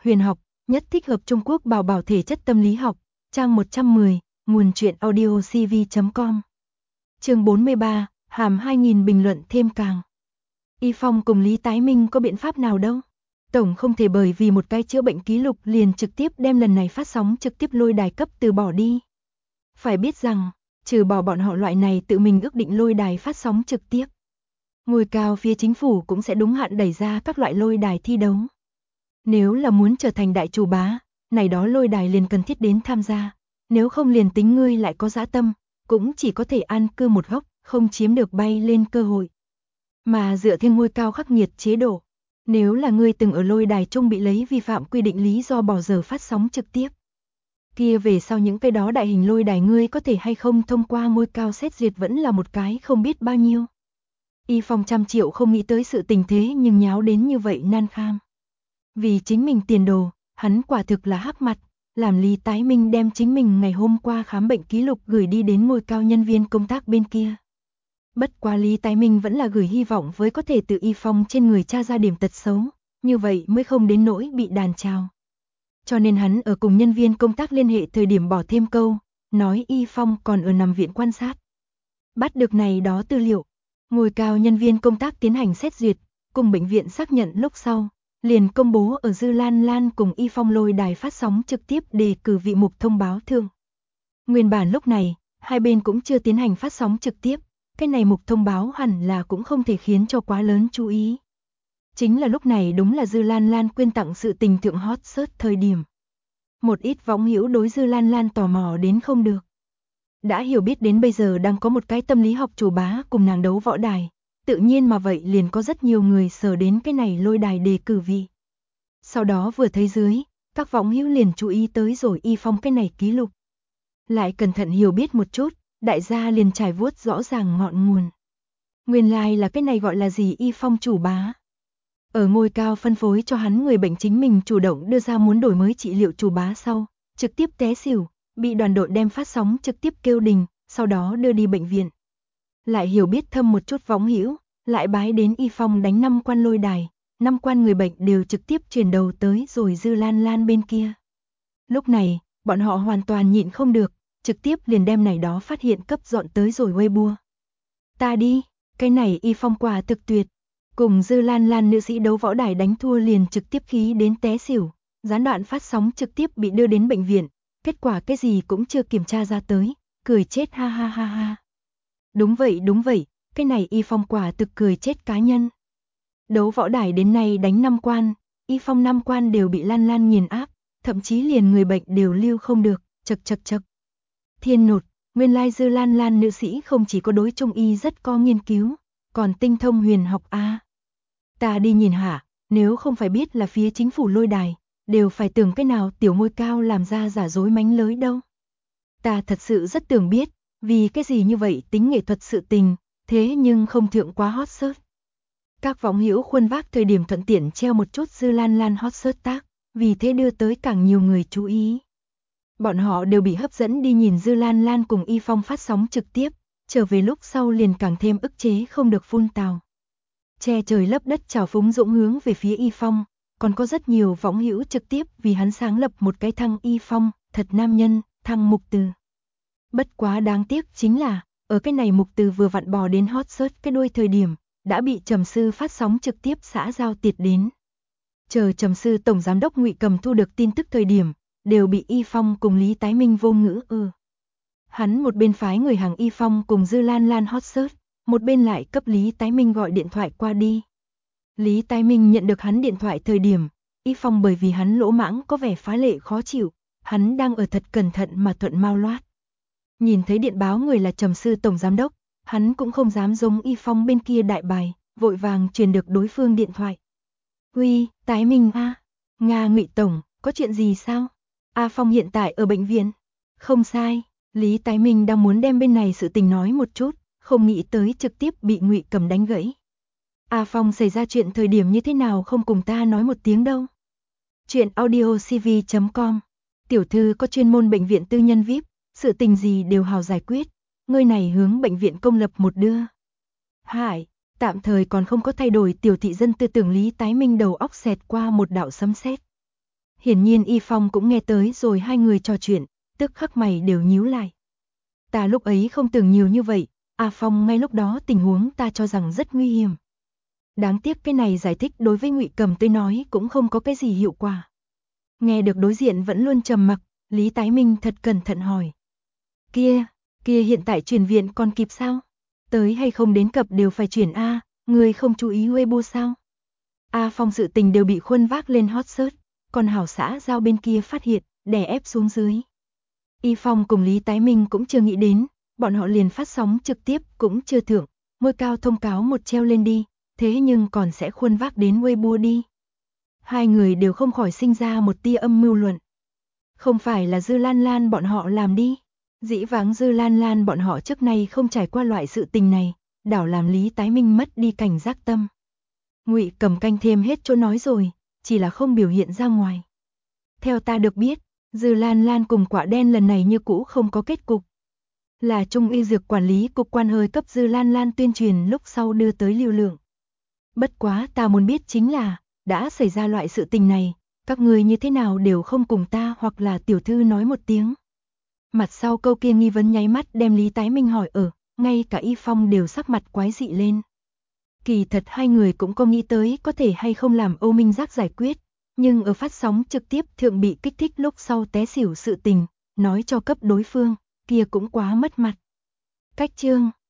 huyền học, nhất thích hợp Trung Quốc bảo bảo thể chất tâm lý học, trang 110, nguồn truyện audio cv.com. Chương 43, hàm 2000 bình luận thêm càng. Y Phong cùng Lý Tái Minh có biện pháp nào đâu. Tổng không thể bởi vì một cái chữa bệnh ký lục liền trực tiếp đem lần này phát sóng trực tiếp lôi đài cấp từ bỏ đi. Phải biết rằng, trừ bỏ bọn họ loại này tự mình ước định lôi đài phát sóng trực tiếp, ngôi cao phía chính phủ cũng sẽ đúng hạn đẩy ra các loại lôi đài thi đấu. Nếu là muốn trở thành đại chủ bá, này đó lôi đài liền cần thiết đến tham gia, nếu không liền tính ngươi lại có dã tâm, cũng chỉ có thể an cư một góc, không chiếm được bay lên cơ hội. Mà dựa theo ngôi cao khắc nghiệt chế độ, nếu là ngươi từng ở lôi đài chung bị lấy vi phạm quy định lý do bỏ giờ phát sóng trực tiếp, kia về sau những cái đó đại hình lôi đài ngươi có thể hay không thông qua ngôi cao xét duyệt vẫn là một cái không biết bao nhiêu. Y Phong trăm triệu không nghĩ tới sự tình thế nhưng nháo đến như vậy nan kham. Vì chính mình tiền đồ, hắn quả thực là hắc mặt, làm Lý Tái Minh đem chính mình ngày hôm qua khám bệnh ký lục gửi đi đến ngôi cao nhân viên công tác bên kia. Bất quá Lý Tái Minh vẫn là gửi hy vọng với có thể từ Y Phong trên người tra ra điểm tật xấu, như vậy mới không đến nỗi bị đàn chào. Cho nên hắn ở cùng nhân viên công tác liên hệ thời điểm bỏ thêm câu, nói Y Phong còn ở nằm viện quan sát. Bắt được này đó tư liệu, ngôi cao nhân viên công tác tiến hành xét duyệt, cùng bệnh viện xác nhận lúc sau, liền công bố ở Dư Lan Lan cùng Y Phong lôi đài phát sóng trực tiếp đề cử vị mục thông báo thượng. Nguyên bản lúc này, hai bên cũng chưa tiến hành phát sóng trực tiếp, cái này mục thông báo hẳn là cũng không thể khiến cho quá lớn chú ý. Chính là lúc này đúng là Dư Lan Lan quyên tặng sự tình thượng hot search thời điểm. Một ít võng hữu đối Dư Lan Lan tò mò đến không được. Đã hiểu biết đến bây giờ đang có một cái tâm lý học chủ bá cùng nàng đấu võ đài, tự nhiên mà vậy liền có rất nhiều người sờ đến cái này lôi đài đề cử vị. Sau đó vừa thấy dưới, các võng hữu liền chú ý tới rồi Y Phong cái này ký lục. Lại cẩn thận hiểu biết một chút, đại gia liền trải vuốt rõ ràng ngọn nguồn. Nguyên lai là cái này gọi là gì Y Phong chủ bá. Ở ngôi cao phân phối cho hắn người bệnh chính mình chủ động đưa ra muốn đổi mới trị liệu chủ bá sau, trực tiếp té xỉu, bị đoàn đội đem phát sóng trực tiếp kêu đình, sau đó đưa đi bệnh viện. Lại hiểu biết thâm một chút võng hữu, lại bái đến Y Phong đánh 5 quan lôi đài, 5 quan người bệnh đều trực tiếp chuyển đầu tới rồi Dư Lan Lan bên kia. Lúc này, bọn họ hoàn toàn nhịn không được, trực tiếp liền đem này đó phát hiện cấp dọn tới rồi Weibo. Ta đi, cái này Y Phong quả thực tuyệt. Cùng Dư Lan Lan nữ sĩ đấu võ đài đánh thua liền trực tiếp khí đến té xỉu, gián đoạn phát sóng trực tiếp bị đưa đến bệnh viện, kết quả cái gì cũng chưa kiểm tra ra tới, cười chết ha ha ha ha. Đúng vậy, cái này Y Phong quả thực cười chết cá nhân. Đấu võ đài đến nay đánh 5 quan, Y Phong 5 quan đều bị Lan Lan nghiền áp, thậm chí liền người bệnh đều lưu không được, chật. Thiên nột, nguyên lai Dư Lan Lan nữ sĩ không chỉ có đối trung y rất có nghiên cứu, còn tinh thông huyền học a. Ta đi nhìn hả, nếu không phải biết là phía chính phủ lôi đài, đều phải tưởng cái nào tiểu ngôi cao làm ra giả dối mánh lới đâu. Ta thật sự rất tưởng biết, vì cái gì như vậy tính nghệ thuật sự tình, thế nhưng không thượng quá hot search. Các võng hữu khuôn vác thời điểm thuận tiện treo một chút Dư Lan Lan hot search tác, vì thế đưa tới càng nhiều người chú ý. Bọn họ đều bị hấp dẫn đi nhìn Dư Lan Lan cùng Y Phong phát sóng trực tiếp, trở về lúc sau liền càng thêm ức chế không được phun tào. Che trời lấp đất trào phúng dũng hướng về phía Y Phong, còn có rất nhiều võng hữu trực tiếp vì hắn sáng lập một cái thăng Y Phong, thật nam nhân, thăng Mục Từ. Bất quá đáng tiếc chính là, ở cái này Mục Từ vừa vặn bò đến hot search cái đuôi thời điểm, đã bị Trầm Sư phát sóng trực tiếp xã giao tiệt đến. Chờ Trầm Sư tổng giám đốc Ngụy Cầm thu được tin tức thời điểm, đều bị Y Phong cùng Lý Tái Minh vô ngữ Hắn một bên phái người hàng Y Phong cùng Dư Lan Lan hot search, một bên lại cấp Lý Tái Minh gọi điện thoại qua đi. Lý Tái Minh nhận được hắn điện thoại thời điểm, Y Phong bởi vì hắn lỗ mãng có vẻ phá lệ khó chịu, hắn đang ở thật cẩn thận mà thuận mau loát. Nhìn thấy điện báo người là Trầm Sư tổng giám đốc, hắn cũng không dám giống Y Phong bên kia đại bài, vội vàng truyền được đối phương điện thoại. Uy, Tái Minh a, Nga Ngụy tổng, có chuyện gì sao? A Phong hiện tại ở bệnh viện. Không sai, Lý Tái Minh đang muốn đem bên này sự tình nói một chút, không nghĩ tới trực tiếp bị Ngụy Cầm đánh gãy. A Phong xảy ra chuyện thời điểm như thế nào không cùng ta nói một tiếng đâu. Chuyện audio cv.com. Tiểu thư có chuyên môn bệnh viện tư nhân VIP, sự tình gì đều hào giải quyết, ngươi này hướng bệnh viện công lập một đưa. Hải, tạm thời còn không có thay đổi tiểu thị dân tư tưởng Lý Tái Minh đầu óc xẹt qua một đạo sấm sét. Hiển nhiên Y Phong cũng nghe tới rồi hai người trò chuyện, tức khắc mày đều nhíu lại. Ta lúc ấy không tưởng nhiều như vậy, A Phong ngay lúc đó tình huống ta cho rằng rất nguy hiểm. Đáng tiếc cái này giải thích đối với Ngụy Cầm tới nói cũng không có cái gì hiệu quả. Nghe được đối diện vẫn luôn trầm mặc, Lý Tái Minh thật cẩn thận hỏi. Kia hiện tại chuyển viện còn kịp sao? Tới hay không đến cập đều phải chuyển A, người không chú ý Weibo sao? A Phong sự tình đều bị khuân vác lên hot search, còn hảo xã giao bên kia phát hiện, đè ép xuống dưới. Y Phong cùng Lý Tái Minh cũng chưa nghĩ đến, bọn họ liền phát sóng trực tiếp cũng chưa thưởng, ngôi cao thông cáo một treo lên đi, thế nhưng còn sẽ khuân vác đến Weibo đi. Hai người đều không khỏi sinh ra một tia âm mưu luận. Không phải là Dư Lan Lan bọn họ làm đi. Dĩ vãng Dư Lan Lan bọn họ trước nay không trải qua loại sự tình này, đảo làm Lý Tái Minh mất đi cảnh giác tâm. Ngụy Cầm canh thêm hết chỗ nói rồi, chỉ là không biểu hiện ra ngoài. Theo ta được biết, Dư Lan Lan cùng Quả Đen lần này như cũ không có kết cục. Là Trung y dược quản lý cục quan hơi cấp Dư Lan Lan tuyên truyền lúc sau đưa tới lưu lượng. Bất quá ta muốn biết chính là, đã xảy ra loại sự tình này, các người như thế nào đều không cùng ta hoặc là tiểu thư nói một tiếng. Mặt sau câu kia nghi vấn nháy mắt đem Lý Tái Minh hỏi ngay cả Y Phong đều sắc mặt quái dị lên. Kỳ thật hai người cũng có nghĩ tới có thể hay không làm Âu Minh Giác giải quyết, nhưng ở phát sóng trực tiếp thượng bị kích thích lúc sau té xỉu sự tình, nói cho cấp đối phương, kia cũng quá mất mặt. Cách chương